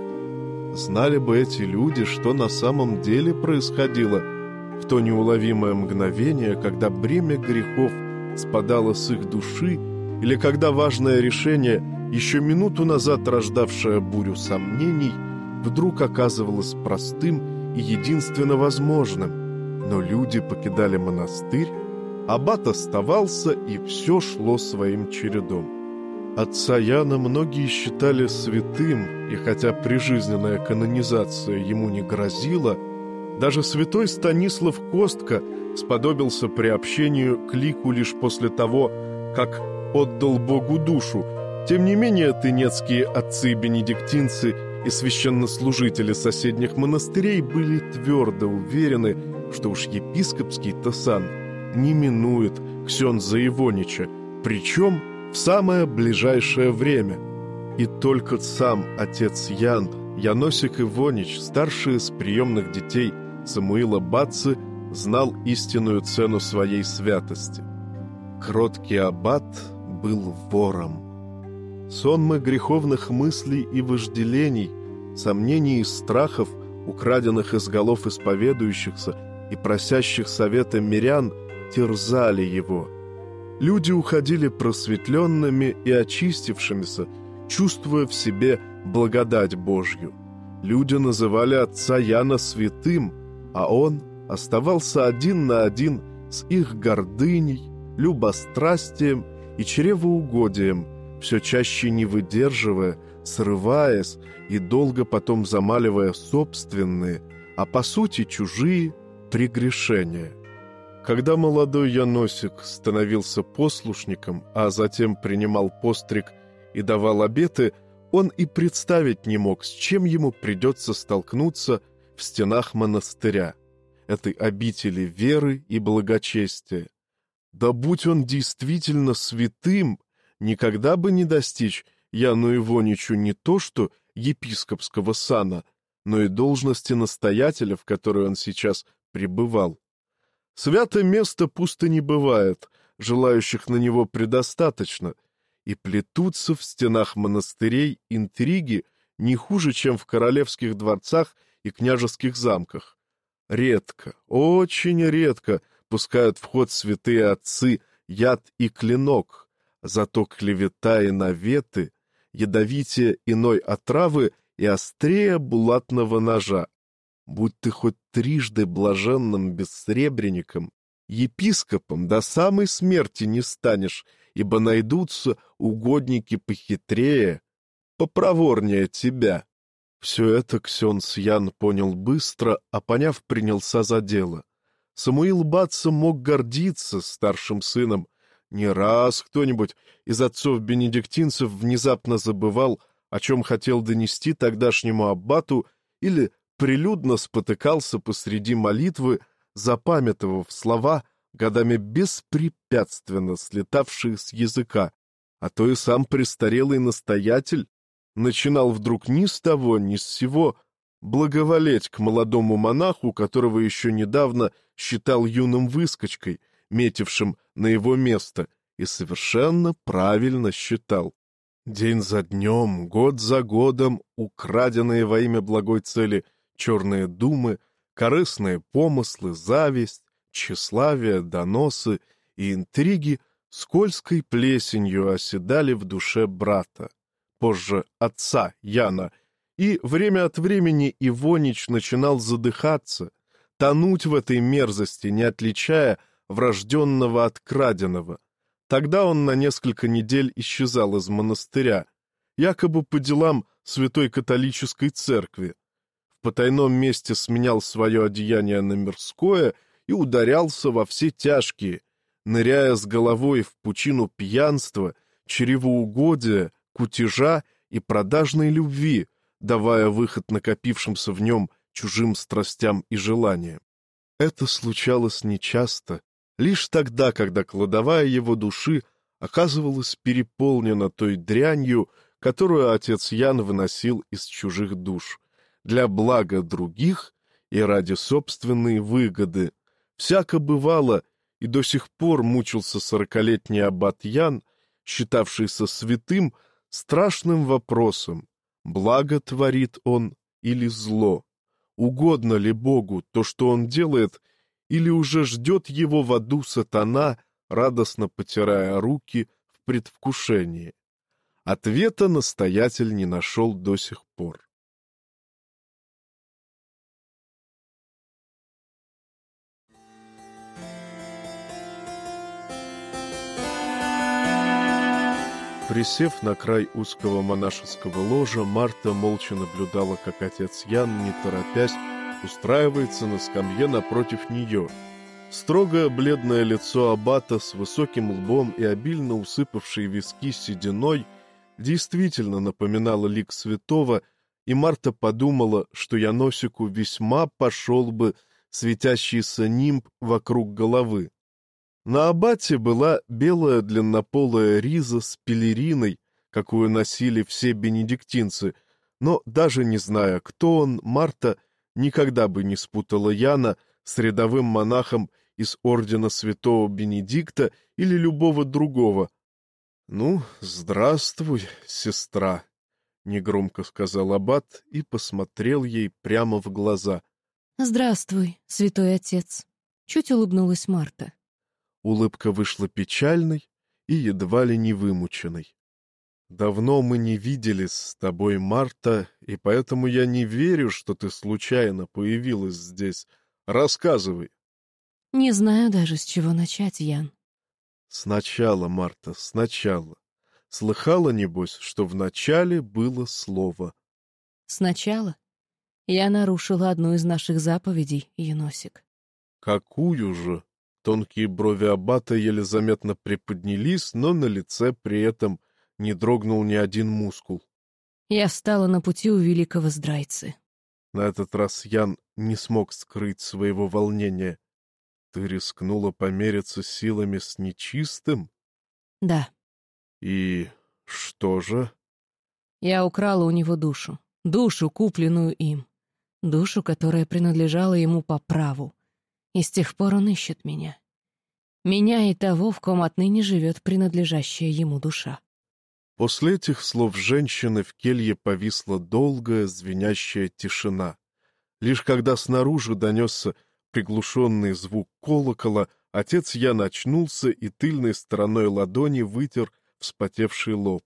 Знали бы эти люди, что на самом деле происходило в то неуловимое мгновение, когда бремя грехов спадало с их души, или когда важное решение, еще минуту назад рождавшее бурю сомнений, вдруг оказывалось простым и единственно возможным. Но люди покидали монастырь, аббат оставался, и все шло своим чередом. Отца Яна многие считали святым, и хотя прижизненная канонизация ему не грозила, даже святой Станислав Костка сподобился приобщению к лику лишь после того, как отдал Богу душу. Тем не менее, тынецкие отцы-бенедиктинцы и священнослужители соседних монастырей были твердо уверены, что уж епископский-то сан не минует ксенза Ивонича, причем в самое ближайшее время. И только сам отец Ян, Яносик Ивонич, старший из приемных детей Самуила Бадцы, знал истинную цену своей святости. Кроткий аббат был вором. Сонмы греховных мыслей и вожделений, сомнений и страхов, украденных из голов исповедующихся и просящих совета мирян, терзали его. Люди уходили просветленными и очистившимися, чувствуя в себе благодать Божью. Люди называли отца Яна святым, а он оставался один на один с их гордыней, любострастием и чревоугодием, все чаще не выдерживая, срываясь и долго потом замаливая собственные, а по сути чужие прегрешения. Когда молодой Яносик становился послушником, а затем принимал постриг и давал обеты, он и представить не мог, с чем ему придется столкнуться в стенах монастыря, этой обители веры и благочестия. Да будь он действительно святым, никогда бы не достичь Яну Ивоничу не то что епископского сана, но и должности настоятеля, в которой он сейчас пребывал. Святое место пусто не бывает, желающих на него предостаточно, и плетутся в стенах монастырей интриги не хуже, чем в королевских дворцах и княжеских замках. Редко, очень редко пускают в ход святые отцы яд и клинок, зато клевета и наветы ядовитее иной отравы и острее булатного ножа. Будь ты хоть трижды блаженным бессребренником, епископом до самой смерти не станешь, ибо найдутся угодники похитрее, попроворнее тебя. Все это ксенц Ян понял быстро, а поняв, принялся за дело. Самуил Бадца мог гордиться старшим сыном. Не раз кто-нибудь из отцов-бенедиктинцев внезапно забывал, о чем хотел донести тогдашнему аббату, или прилюдно спотыкался посреди молитвы, запамятовав слова, годами беспрепятственно слетавшие с языка, а то и сам престарелый настоятель начинал вдруг ни с того ни с сего благоволеть к молодому монаху, которого еще недавно считал юным выскочкой, метившим на его место, и совершенно правильно считал. День за днем, год за годом украденные во имя благой цели черные думы, корыстные помыслы, зависть, тщеславие, доносы и интриги скользкой плесенью оседали в душе брата, позже отца Яна, и время от времени Ивонич начинал задыхаться, тонуть в этой мерзости, не отличая врожденного от краденого. Тогда он на несколько недель исчезал из монастыря, якобы по делам Святой Католической Церкви. В потайном месте сменял свое одеяние на мирское и ударялся во все тяжкие, ныряя с головой в пучину пьянства, чревоугодия, кутежа и продажной любви, давая выход накопившимся в нем чужим страстям и желаниям. Это случалось нечасто, лишь тогда, когда кладовая его души оказывалась переполнена той дрянью, которую отец Ян выносил из чужих душ, для блага других и ради собственной выгоды. Всяко бывало, и до сих пор мучился сорокалетний аббат Ян, считавшийся святым, страшным вопросом: благо творит он или зло? Угодно ли Богу то, что он делает, или уже ждет его в аду сатана, радостно потирая руки в предвкушении? Ответа настоятель не нашел до сих пор. Присев на край узкого монашеского ложа, Марта молча наблюдала, как отец Ян, не торопясь, устраивается на скамье напротив нее. Строгое бледное лицо аббата с высоким лбом и обильно усыпавшие виски сединой действительно напоминало лик святого, и Марта подумала, что Яносику весьма пошел бы светящийся нимб вокруг головы. На аббате была белая длиннополая риза с пелериной, какую носили все бенедиктинцы, но даже не зная, кто он, Марта никогда бы не спутала Яна с рядовым монахом из ордена святого Бенедикта или любого другого. — Ну, здравствуй, сестра, — негромко сказал аббат и посмотрел ей прямо в глаза. — Здравствуй, святой отец, — чуть улыбнулась Марта. Улыбка вышла печальной и едва ли не вымученной. «Давно мы не виделись с тобой, Марта, и поэтому я не верю, что ты случайно появилась здесь. Рассказывай». «Не знаю даже, с чего начать, Ян». «Сначала, Марта, сначала. Слыхала, небось, что вначале было слово». «Сначала? Я нарушила одну из наших заповедей, Яносик». «Какую же?» Тонкие брови аббата еле заметно приподнялись, но на лице при этом не дрогнул ни один мускул. Я встала на пути у великого здрайцы. На этот раз Ян не смог скрыть своего волнения. Ты рискнула помериться силами с нечистым? Да. И что же? Я украла у него душу. Душу, купленную им. Душу, которая принадлежала ему по праву. И с тех пор он ищет меня. Меня и того, в ком отныне живет принадлежащая ему душа. После этих слов женщины в келье повисла долгая звенящая тишина. Лишь когда снаружи донесся приглушенный звук колокола, отец Ян очнулся и тыльной стороной ладони вытер вспотевший лоб.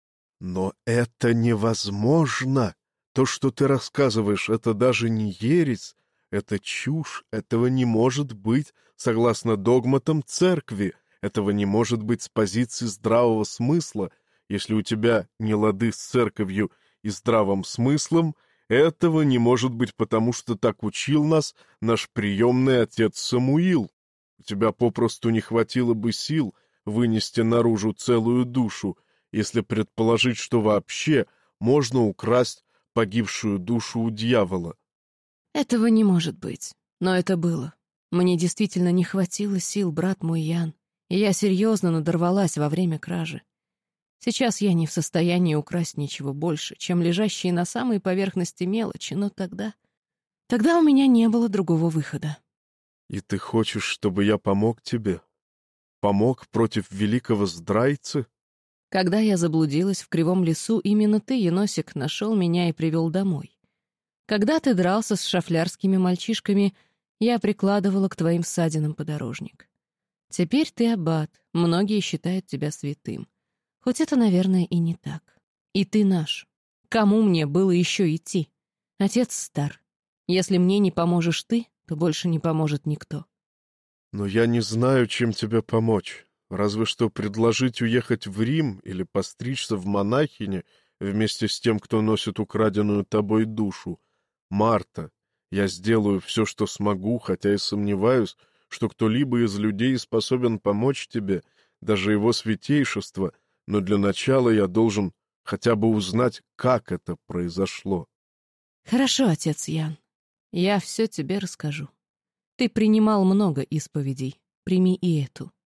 «Но это невозможно! То, что ты рассказываешь, это даже не ересь, это чушь, этого не может быть согласно догматам церкви, этого не может быть с позиции здравого смысла. Если у тебя не лады с церковью и здравым смыслом, этого не может быть, потому что так учил нас наш приемный отец Самуил. У тебя попросту не хватило бы сил вынести наружу целую душу, если предположить, что вообще можно украсть погибшую душу у дьявола». Этого не может быть, но это было. Мне действительно не хватило сил, брат мой Ян, и я серьезно надорвалась во время кражи. Сейчас я не в состоянии украсть ничего больше, чем лежащие на самой поверхности мелочи, но тогда... Тогда у меня не было другого выхода. «И ты хочешь, чтобы я помог тебе? Помог против великого здрайцы?» Когда я заблудилась в кривом лесу, именно ты, Еносик, нашел меня и привел домой. Когда ты дрался с шафлярскими мальчишками, я прикладывала к твоим ссадинам подорожник. Теперь ты аббат, многие считают тебя святым. Хоть это, наверное, и не так. И ты наш. Кому мне было еще идти? Отец стар. Если мне не поможешь ты, то больше не поможет никто. «Но я не знаю, чем тебе помочь. Разве что предложить уехать в Рим или постричься в монахине вместе с тем, кто носит украденную тобой душу. Марта, я сделаю все, что смогу, хотя и сомневаюсь, что кто-либо из людей способен помочь тебе, даже его святейшество, но для начала я должен хотя бы узнать, как это произошло». Хорошо, отец Ян. Я все тебе расскажу. Ты принимал много исповедей. Прими и эту.